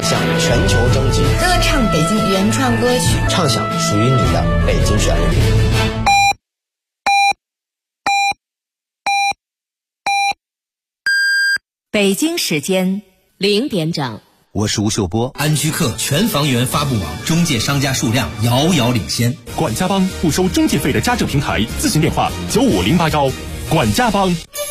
向全球征集， 歌唱北京原创歌曲， 唱响属于你的北京旋律。 北京时间0点整， 我是吴秀波。 安居客全房源发布网中介商家数量遥遥领先。 管家帮不收中介费的家政平台，咨询电话95081。管家帮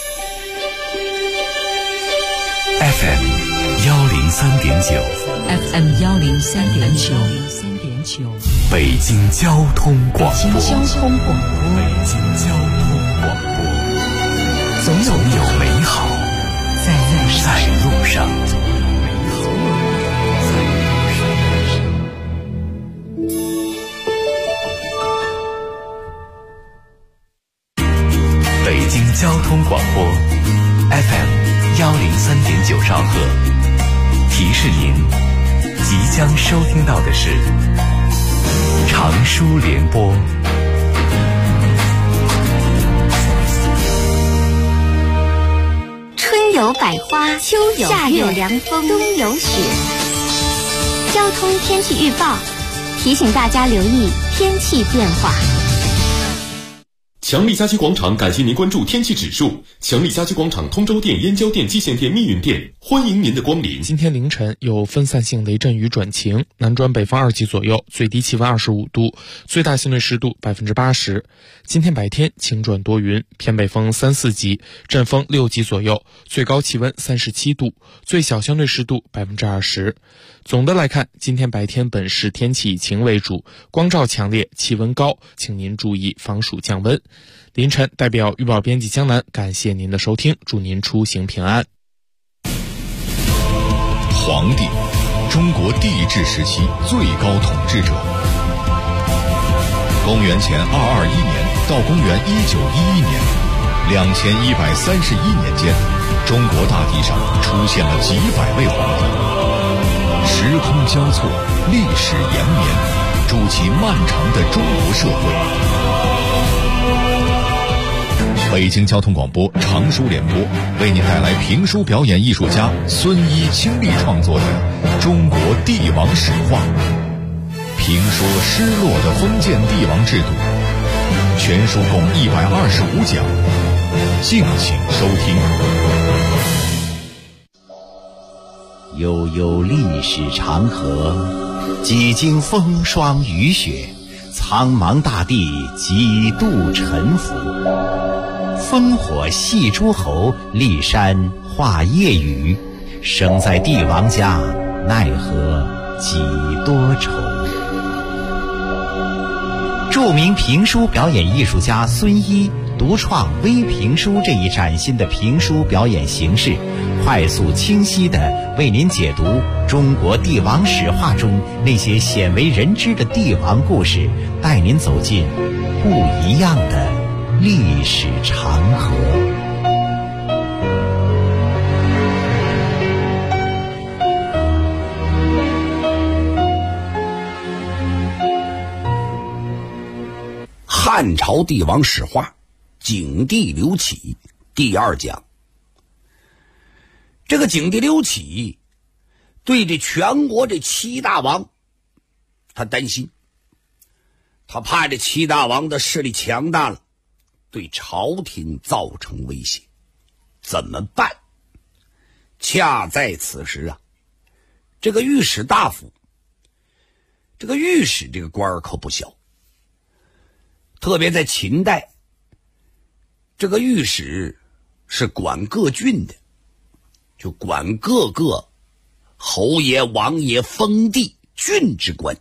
FM 103.9 FM 103.9， 北京交通广播。 北京交通广播， 北京交通广播，总有美好在路上。北京交通广播 FM 103.9兆赫，提示您即将收听到的是长舒联播。 春有百花，秋有夏有凉风，冬有雪。交通天气预报提醒大家留意天气变化。 强力家居广场感谢您关注天气指数。强力家居广场通州店、燕郊店、蓟县店、密云店，欢迎您的光临。 今天凌晨有分散性雷阵雨转晴，南转北风2级左右，最低气温25度，最大相对湿度80%。今天白天晴转多云，偏北风3、4级，阵风6级左右，最高气温37度，最小相对湿度20%。总的来看，今天白天本市天气以晴为主，光照强烈，气温高，请您注意防暑降温。凌晨代表预报编辑江南感谢您的收听，祝您出行平安。 黄帝，中国帝制时期最高统治者。公元前221年到公元1911年，2131年间，中国大地上出现了几百位皇帝，时空交错，历史延绵，筑起漫长的中国社会。北京交通广播长舒联播为您带来评书表演艺术家孙一倾力创作的《中国帝王史话》，评说失落的封建帝王制度，全书共125讲，敬请收听。 悠悠历史长河，几经风霜雨雪，苍茫大地几度沉浮。烽火戏诸侯，骊山画夜雨，生在帝王家，奈何几多愁。著名评书表演艺术家孙一独创微评书这一崭新的评书表演形式，快速清晰地为您解读中国帝王史话中那些鲜为人知的帝王故事，带您走进不一样的历史长河。 汉朝帝王史话，景帝刘启第2讲。这个景帝刘启对这全国这7大王他担心，他怕这7大王的势力强大了，对朝廷造成威胁，怎么办？恰在此时啊，这个御史大夫，这个御史这个官儿可不小，特别在秦代，这个御史是管各郡的，就管各个侯爷、王爷、封地、郡之官，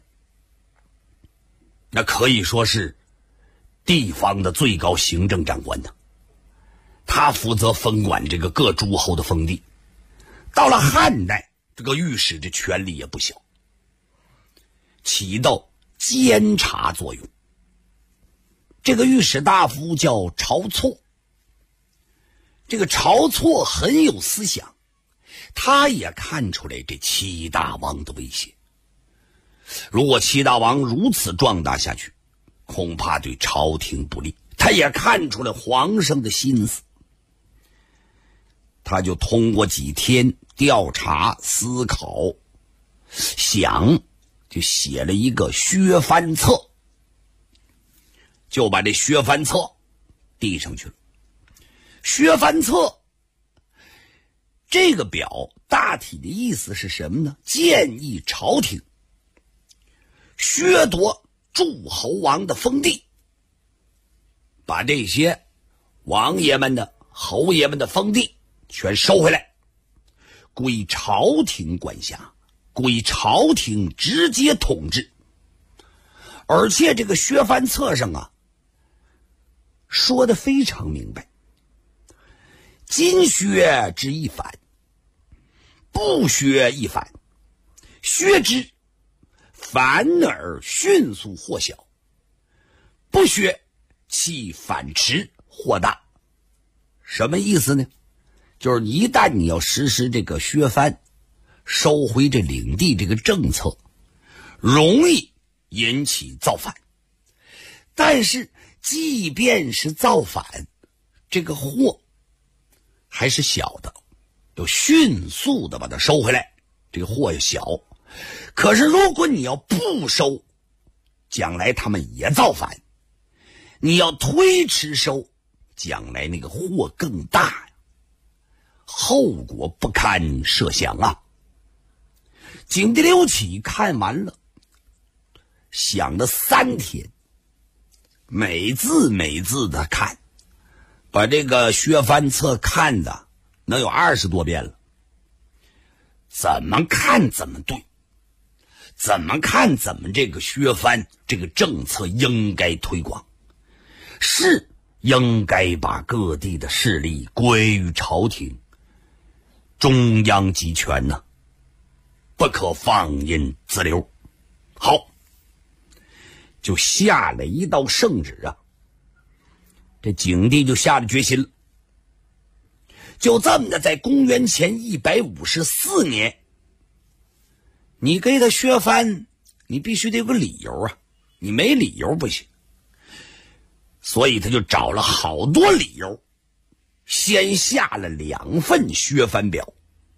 那可以说是地方的最高行政长官呢。他负责分管这个各诸侯的封地。到了汉代，这个御史这权力也不小，起到监察作用。这个御史大夫叫晁错，这个晁错很有思想，他也看出来这7大王的威胁。如果7大王如此壮大下去，恐怕对朝廷不利。他也看出了皇上的心思，他就通过几天调查思考， 想就写了一个削藩册，就把这削藩册递上去了。削藩册这个表大体的意思是什么呢？建议朝廷削夺诸侯王的封地，把这些王爷们的、侯爷们的封地全收回来，归朝廷管辖，归朝廷直接统治。而且这个削藩册上啊，说得非常明白，今削之一反，不削一反，削之反而迅速或小，不削其反迟或大。什么意思呢？就是一旦你要实施这个削藩收回这领地这个政策，容易引起造反，但是即便是造反，这个祸还是小的，要迅速的把它收回来，这个祸也小。可是如果你要不收，将来他们也造反，你要推迟收，将来那个祸更大，后果不堪设想啊。景帝刘启看完了，想了3天，每字每字的看，把这个削藩册看的能有20多遍了。怎么看怎么对，怎么看怎么这个削藩这个政策应该推广，是应该把各地的势力归于朝廷，中央集权呢，不可放任自流。好，就下了一道圣旨啊，这景帝就下了决心了。就这么的，在公元前154年，你给他削藩，你必须得有个理由啊，你没理由不行。所以他就找了好多理由，先下了2份削藩表。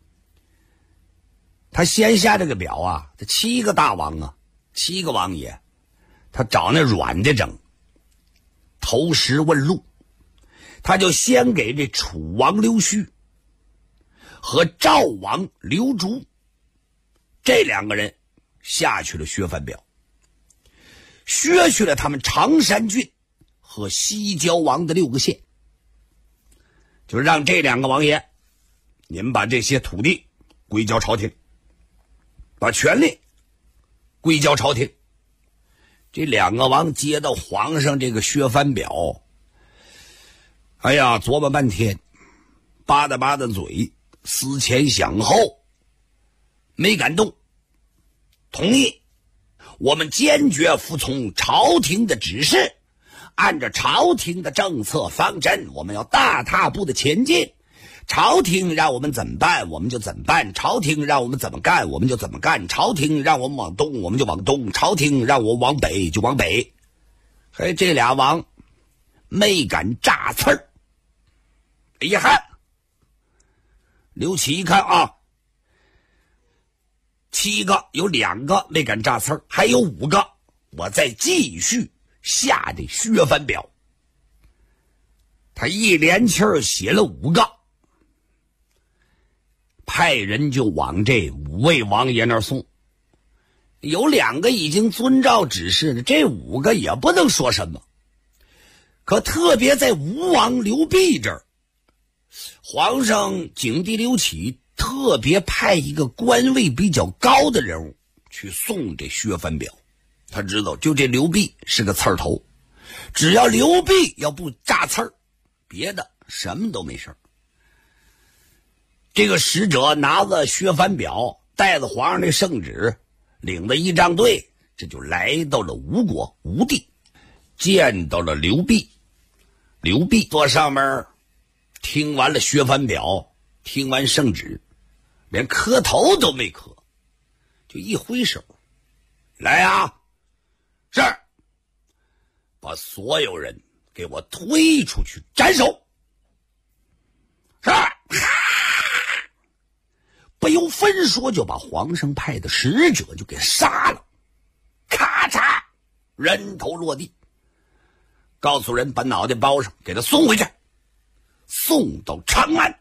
他先下这个表啊，这7个大王啊，7个王爷，他找那软的整，投石问路。他就先给这楚王刘胥和赵王刘烛这2个人下去了削藩表，削去了他们常山郡和西郊王的6个县，就让这2个王爷，你们把这些土地归交朝廷，把权力归交朝廷。这2个王接到皇上这个削藩表，哎呀，琢磨半天，吧嗒嘴，思前想后，没敢动，同意我们坚决服从朝廷的指示，按照朝廷的政策方针，我们要大踏步的前进。朝廷让我们怎么办我们就怎么办，朝廷让我们怎么干我们就怎么干，朝廷让我们往东我们就往东，朝廷让我往北就往北。嘿，这俩王没敢炸刺儿。哎呀，刘启一看啊，7个有2个没敢炸刺儿，还有5个，我再继续下这削藩表。他一连气儿写了5个，派人就往这5位王爷那儿送。有2个已经遵照指示了，这5个也不能说什么。可特别在吴王刘濞这儿，皇上景帝刘启特别派一个官位比较高的人物去送这削藩表。他知道就这刘濞是个刺儿头，只要刘濞要不炸刺儿，别的什么都没事。这个使者拿着削藩表，带着皇上的圣旨，领着仪仗队，这就来到了吴国吴地，见到了刘濞。刘濞坐上面听完了削藩表，听完圣旨，连磕头都没磕，就一挥手，来啊，是，把所有人给我推出去斩首。是， 不由分说就把皇上派的使者就给杀了，咔嚓，人头落地，告诉人把脑袋包上，给他送回去，送到长安。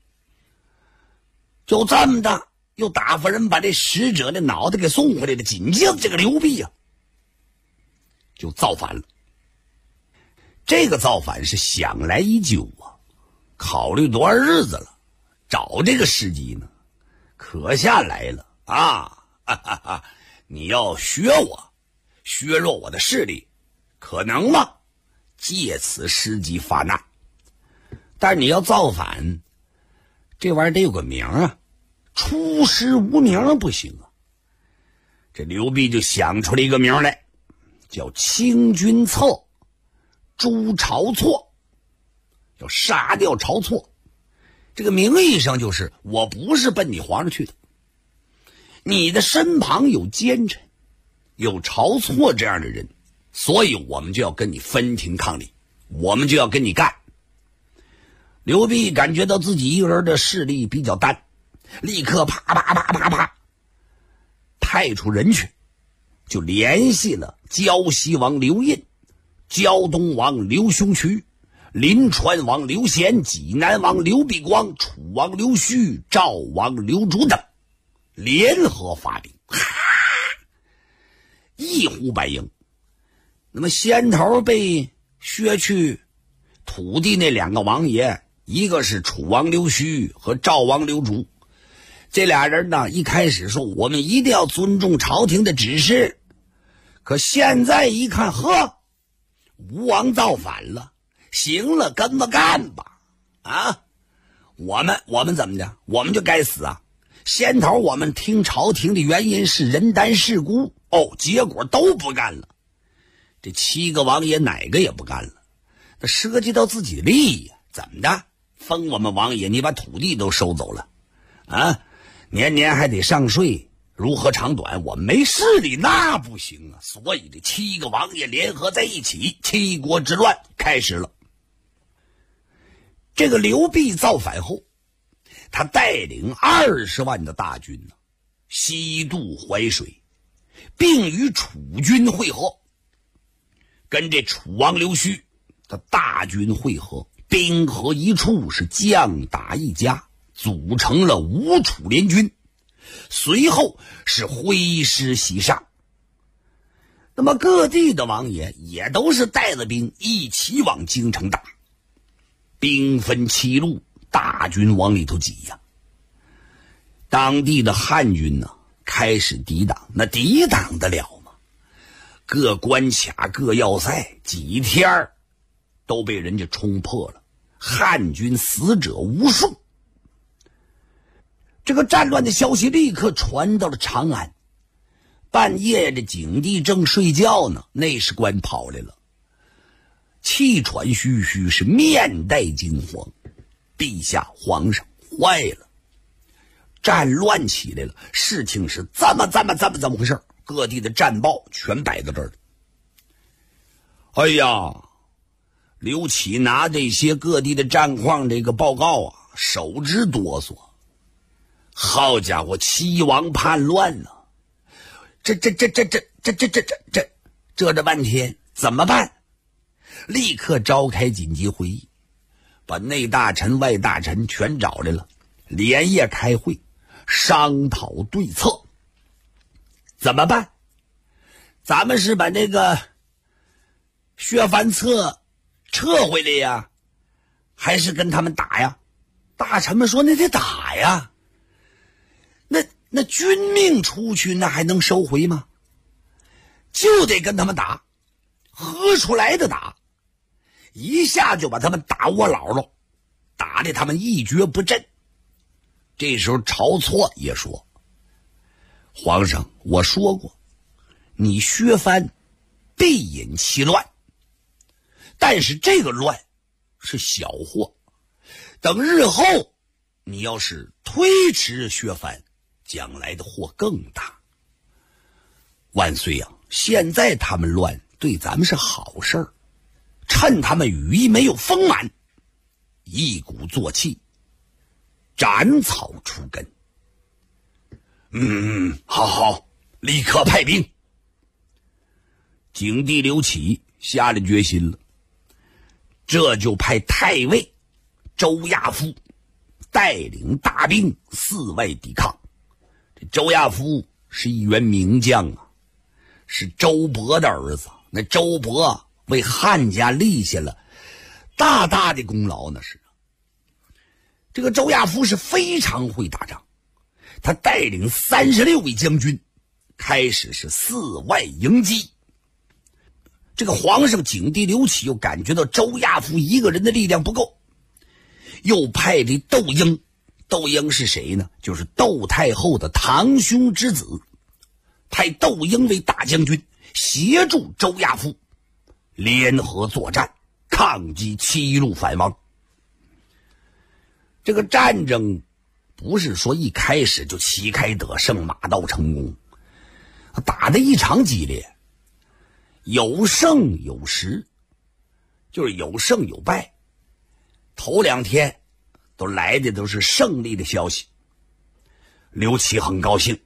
就这么的，又打发人把这使者的脑袋给送回来了。紧接着这个刘辟啊，就造反了。这个造反是想来已久啊，考虑多少日子了，找这个时机呢，可下来了啊！你要削我，削弱我的势力，可能吗？借此时机发难。但是你要造反，这玩意儿得有个名啊，出师无名不行啊。这刘辟就想出了一个名来，叫清君侧，诛晁错，要杀掉晁错。这个名义上就是我不是奔你皇上去的，你的身旁有奸臣，有晁错这样的人，所以我们就要跟你分庭抗礼，我们就要跟你干。刘辟感觉到自己一个人的势力比较单，立刻啪派出人去，就联系了胶西王刘胤、胶东王刘兄渠、临川王刘贤、济南王刘必光、楚王刘旭、赵王刘竺等，联合发兵，一呼百应。那么先头被削去土地那两个王爷，一个是楚王刘旭和赵王刘竺，这俩人呢，一开始说我们一定要尊重朝廷的指示，可现在一看，呵，吴王造反了，行了，跟着干吧！啊，我们怎么的？我们就该死啊！先头我们听朝廷的原因是人单势孤，结果都不干了。这7个王爷哪个也不干了，那涉及到自己的利益，怎么的？封我们王爷，你把土地都收走了啊！年年还得上税，如何长短？我们没势力，那不行啊！所以这7个王爷联合在一起，7国之乱开始了。这个刘辟造反后，他带领20万的大军呢，西渡淮水，并与楚军会合，跟这楚王刘旭的大军会合，兵合一处，是将打一家，组成了吴楚联军。随后是挥师西上，那么各地的王爷也都是带着兵一起往京城打，兵分7路，大军往里头挤呀。当地的汉军呢，开始抵挡，那抵挡得了吗？各关卡各要塞几天都被人家冲破了，汉军死者无数。这个战乱的消息立刻传到了长安，半夜这景帝正睡觉呢，内侍官跑来了，气喘吁吁，是面带惊慌。陛下，皇上坏了，战乱起来了，事情是怎么回事？各地的战报全摆在这儿了。哎呀，刘启拿这些各地的战况这个报告啊，手直哆嗦。好家伙，齐王叛乱了！这半天怎么办？立刻召开紧急会议，把内大臣、外大臣全找来了，连夜开会，商讨对策。怎么办？咱们是把那个薛藩策撤回来呀，还是跟他们打呀？大臣们说那得打呀。那军命出去，那还能收回吗？就得跟他们打，合出来的打，一下就把他们打窝牢了，打得他们一蹶不振。这时候晁错也说，皇上，我说过，你削藩必引其乱，但是这个乱是小祸，等日后你要是推迟削藩，将来的祸更大。万岁啊，现在他们乱对咱们是好事儿，趁他们羽翼没有丰满，一鼓作气，斩草除根。 好，立刻派兵。景帝刘启下了决心了，这就派太尉周亚夫带领大兵四外抵抗。这周亚夫是一员名将啊，是周勃的儿子。那周勃为汉家立下了大大的功劳呢。是这个周亚夫是非常会打仗，他带领36位将军开始是四外迎击。这个皇上景帝刘启又感觉到周亚夫一个人的力量不够，又派这窦婴。窦婴是谁呢？就是窦太后的堂兄之子，派窦婴为大将军，协助周亚夫联合作战，抗击七路反王。这个战争不是说一开始就旗开得胜，马到成功，打得异常激烈，有胜有失，就是有胜有败。头2天都来的都是胜利的消息，刘启很高兴，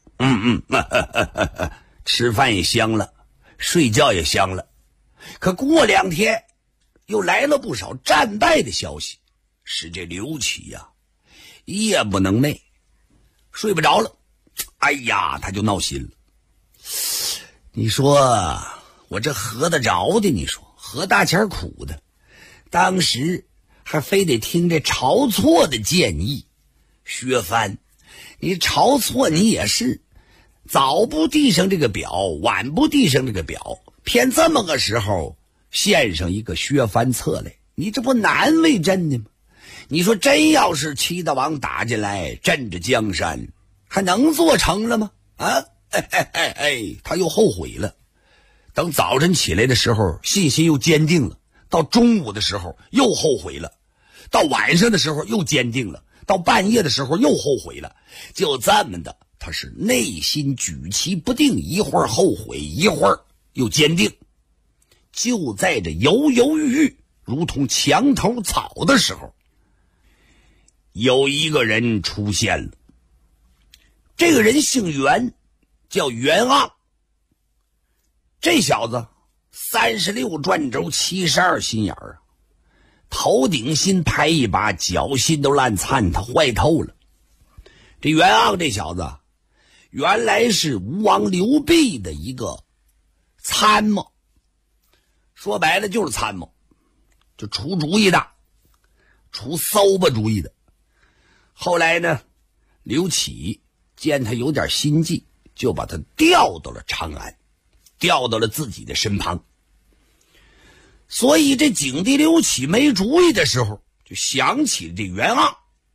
吃饭也香了，睡觉也香了。可过2天又来了不少战败的消息，使这刘启呀夜不能寐，睡不着了。哎呀，他就闹心了。你说我这合得着的，你说何大钱苦的，当时还非得听这晁错的建议。薛藩，你晁错你也是早不递上这个表，晚不递上这个表，偏这么个时候献上一个薛藩策来，你这不难为朕的吗？你说真要是齐大王打进来镇着江山，还能做成了吗？他又后悔了。等早晨起来的时候信心又坚定了，到中午的时候又后悔了，到晚上的时候又坚定了，到半夜的时候又后悔了。就这么的，他是内心举棋不定，一会儿后悔，一会儿又坚定。就在这犹犹豫豫如同墙头草的时候，有一个人出现了。这个人姓袁，叫袁盎。这小子36转轴72心眼儿啊，头顶心拍一把，脚心都烂灿，他坏透了。这袁盎这小子原来是吴王刘濞的一个参谋，说白了就是参谋，就出主意的，出馊吧主意的。后来呢，刘启见他有点心计，就把他调到了长安，调到了自己的身旁。所以这景帝刘启没主意的时候，就想起了这袁盎。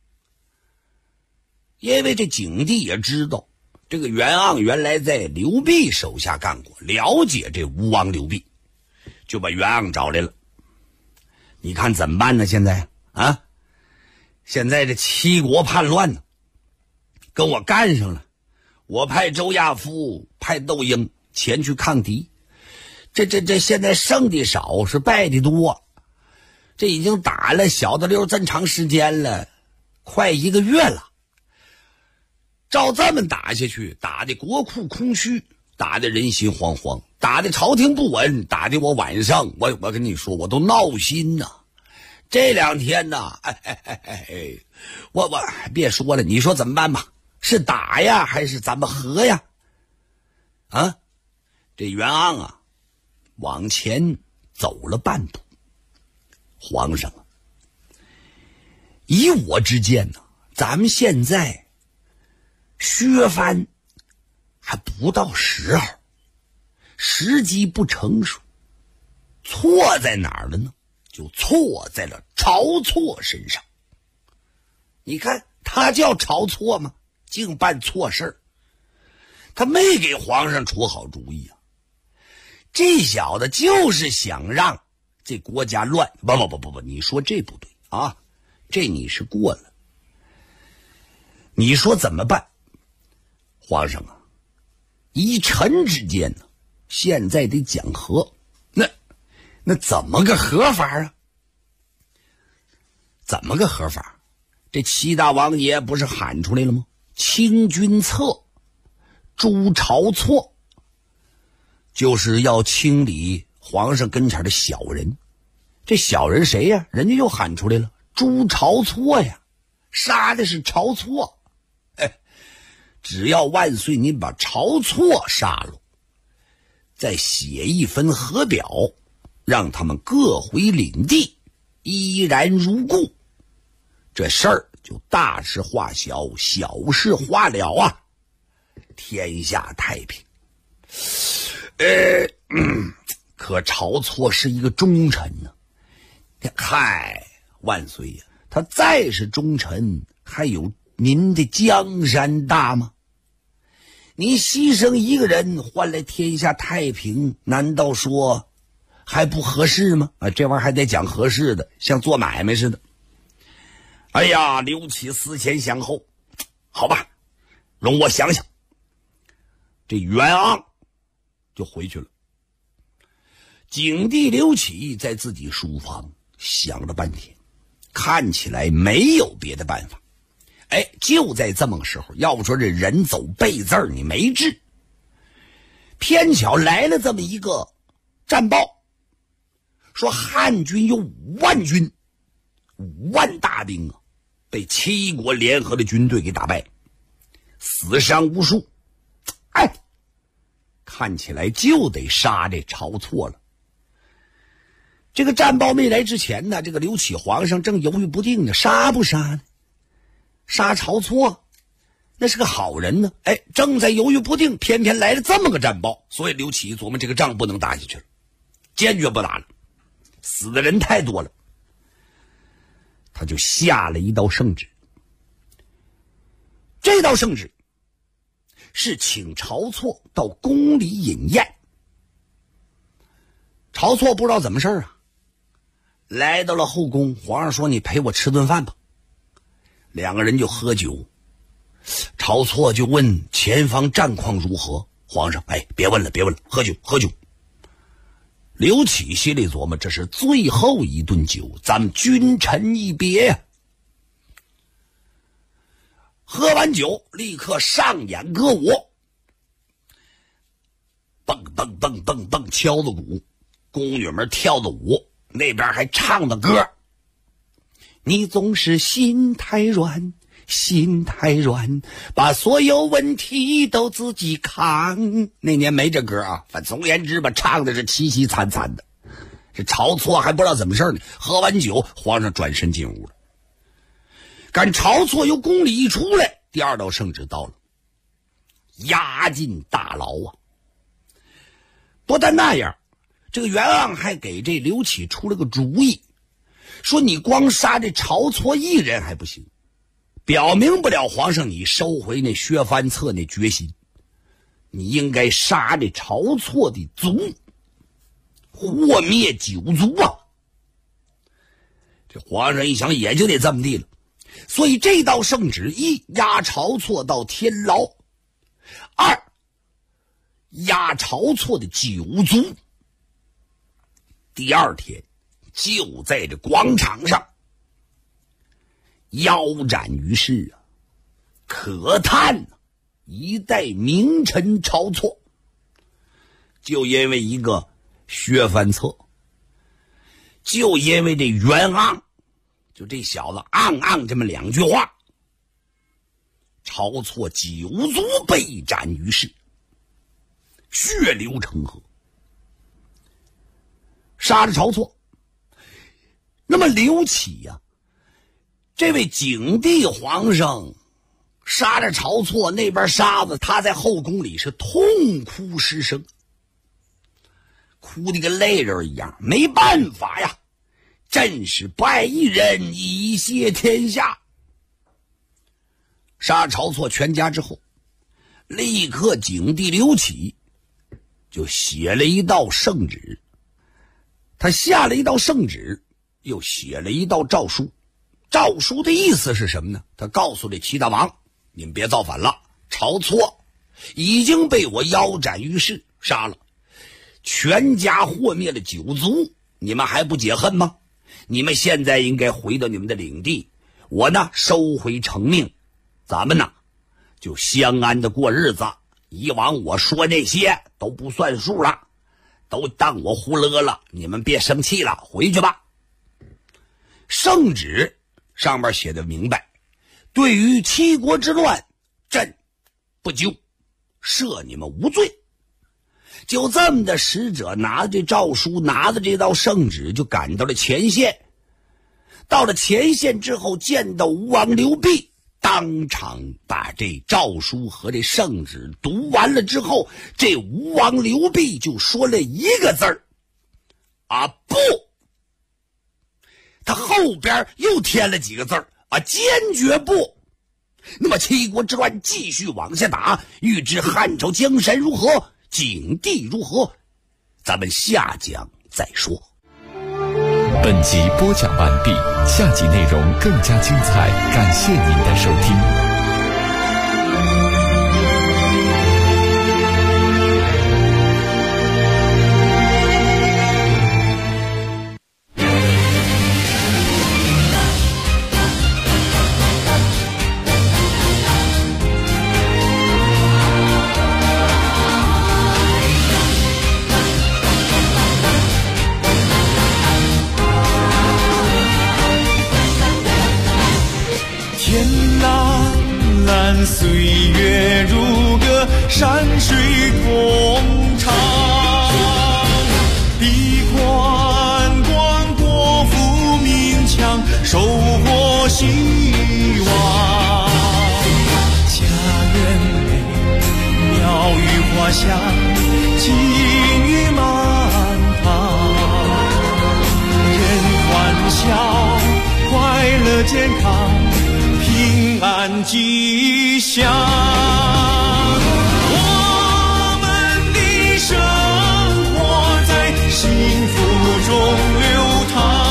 因为这景帝也知道这个袁盎原来在刘濞手下干过，了解这吴王刘濞，就把袁盎找来了。你看怎么办呢？现在啊，现在这七国叛乱呢，跟我干上了。我派周亚夫，派窦婴前去抗敌。这现在胜的少，是败的多。这已经打了小的溜这么长时间了，快1个月了。照这么打下去，打的国库空虚，打的人心惶惶，打的朝廷不稳，打的我晚上我跟你说我都闹心呐。这2天呐，我别说了，你说怎么办吧？是打呀还是咱们和呀？啊，这袁盎啊往前走了半步。皇上啊，以我之见呢，咱们现在削藩还不到时候，时机不成熟。错在哪儿了呢？就错在了晁错身上。你看他叫晁错吗？净办错事儿，他没给皇上出好主意啊！这小子就是想让这国家乱。不，你说这不对啊，这你是过了。你说怎么办？皇上啊，依臣之见呢，现在得讲和。那怎么个和法啊？怎么个和法？这七大王爷不是喊出来了吗？清君侧， 诛晁错，就是要清理皇上跟前的小人。这小人谁呀？人家又喊出来了，诛晁错呀，杀的是晁错。只要万岁您把晁错杀了，再写一份和表，让他们各回领地，依然如故，这事儿就大事化小，小事化了啊，天下太平。可晁错是一个忠臣呢。嗨，万岁呀，他再是忠臣，还有您的江山大吗？你牺牲一个人换来天下太平，难道说还不合适吗？这玩意儿还得讲合适的，像做买卖似的。哎呀，刘启思前想后，好吧，容我想想。这袁盎就回去了。景帝刘启在自己书房想了半天，看起来没有别的办法。就在这么个时候，要不说这人走背字儿你没治，偏巧来了这么一个战报，说汉军有5万军，5万大兵啊，被7国联合的军队给打败，死伤无数。看起来就得杀这晁错了。这个战报没来之前呢，这个刘启皇上正犹豫不定呢，杀不杀呢？杀晁错那是个好人呢，正在犹豫不定，偏偏来了这么个战报，所以刘启琢磨这个仗不能打下去了，坚决不打了，死的人太多了。他就下了一道圣旨，这道圣旨是请晁错到宫里饮宴。晁错不知道怎么事啊，来到了后宫，皇上说你陪我吃顿饭吧，两个人就喝酒。晁错就问前方战况如何，皇上别问了，喝酒。刘启心里琢磨，这是最后一顿酒，咱们君臣一别呀。喝完酒立刻上演歌舞，蹦蹦蹦蹦蹦敲的鼓，宫女们跳的舞，那边还唱的歌。你总是心太软，把所有问题都自己扛。那年没这歌啊，反正总言之吧，唱的是凄凄惨惨的。这晁错还不知道怎么事呢，喝完酒，皇上转身进屋了。赶晁错由宫里一出来，第2道圣旨到了，押进大牢啊。不但那样，这个袁盎还给这刘启出了个主意，说你光杀这晁错一人还不行，表明不了皇上你收回那薛藩策那决心，你应该杀这晁错的族，祸灭9族啊。这皇上一想也就得这么地了，所以这道圣旨1押晁错到天牢，2押晁错的9族。第2天就在这广场上腰斩于世啊！可叹一代名臣晁错，就因为一个薛藩策，就因为这袁盎，就这小子盎这么2句话，晁错9族被斩于世，血流成河，杀了晁错。那么刘启呀，这位景帝皇上杀了晁错，那边杀子，他在后宫里是痛哭失声，哭得跟泪人一样，没办法呀，真是败一人以谢天下。杀晁错全家之后，立刻景帝刘启就写了一道圣旨，他下了一道圣旨，又写了一道诏书。诏书的意思是什么呢？他告诉这齐大王，你们别造反了，晁错已经被我腰斩于世，杀了，全家祸灭了9族，你们还不解恨吗？你们现在应该回到你们的领地，我呢收回成命，咱们呢就相安的过日子， 以往我说那些都不算数了，都当我胡勒了，你们别生气了，回去吧。圣旨上面写的明白，对于七国之乱，朕不究，赦你们无罪。就这么的，使者拿着这诏书，拿着这道圣旨，就赶到了前线。到了前线之后，见到吴王刘濞，当场把这诏书和这圣旨读完了之后，这吴王刘濞就说了一个字儿：啊，不。他后边又添了几个字儿：啊，坚决不。那么七国之乱继续往下打，欲知汉朝江山如何，景帝如何，咱们下讲再说。 本集播讲完毕，下集内容更加精彩，感谢您的收听。 岁月如歌，山水同唱，臂宽广，国富民强，收获希望。家园美，鸟语花香，金玉满堂，人欢笑，快乐健康，平安吉祥。我们的生活在幸福中流淌，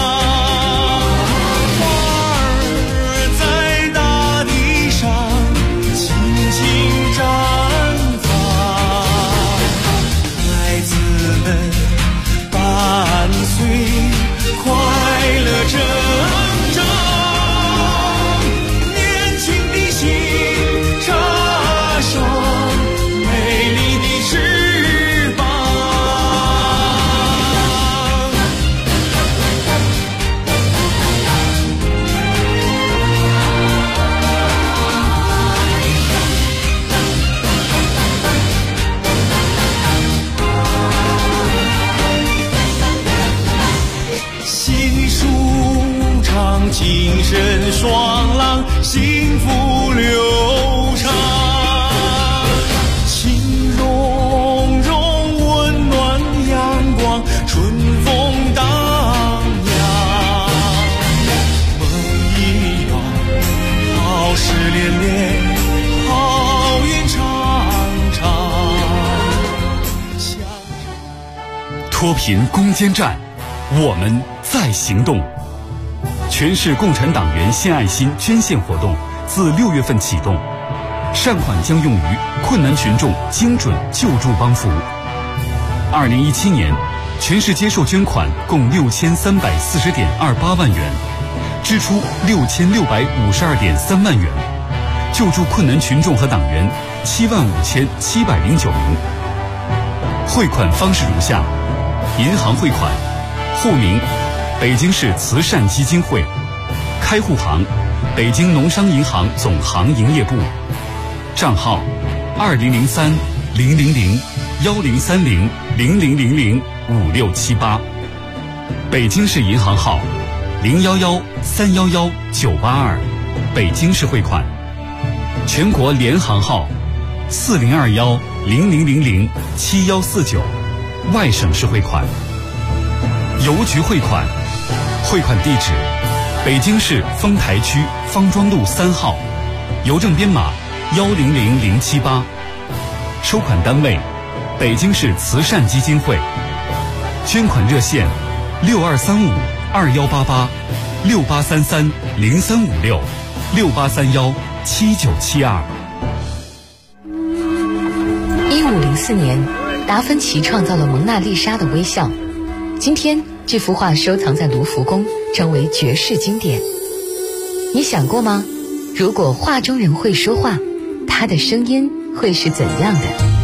花儿在大地上轻轻绽放，孩子们伴随快乐成长。精神爽朗，幸福流畅，情融融，温暖阳光，春风荡漾，梦一圆，好事连连，好运常常。 脱贫攻坚战，我们在行动。全市共产党员献爱心捐献活动自6月份启动，善款将用于困难群众精准救助帮扶。2017年，全市接受捐款共6340.28万元，支出6652.3万元，救助困难群众和党员75709名。汇款方式如下：银行汇款，户名北京市慈善基金会，开户行北京农商银行总行营业部，账号2003-000-1030-0000-5678，北京市银行号011-311-982，北京市汇款，全国联行号4021-0000-7149，外省市汇款，邮局汇款，汇款地址北京市丰台区方庄路3号，邮政编码100078，收款单位北京市慈善基金会，捐款热线6235-2833-0356-6831-7972。 1504年，达芬奇创造了蒙娜丽莎的微笑。今天，这幅画收藏在卢浮宫，成为绝世经典。你想过吗？如果画中人会说话，他的声音会是怎样的？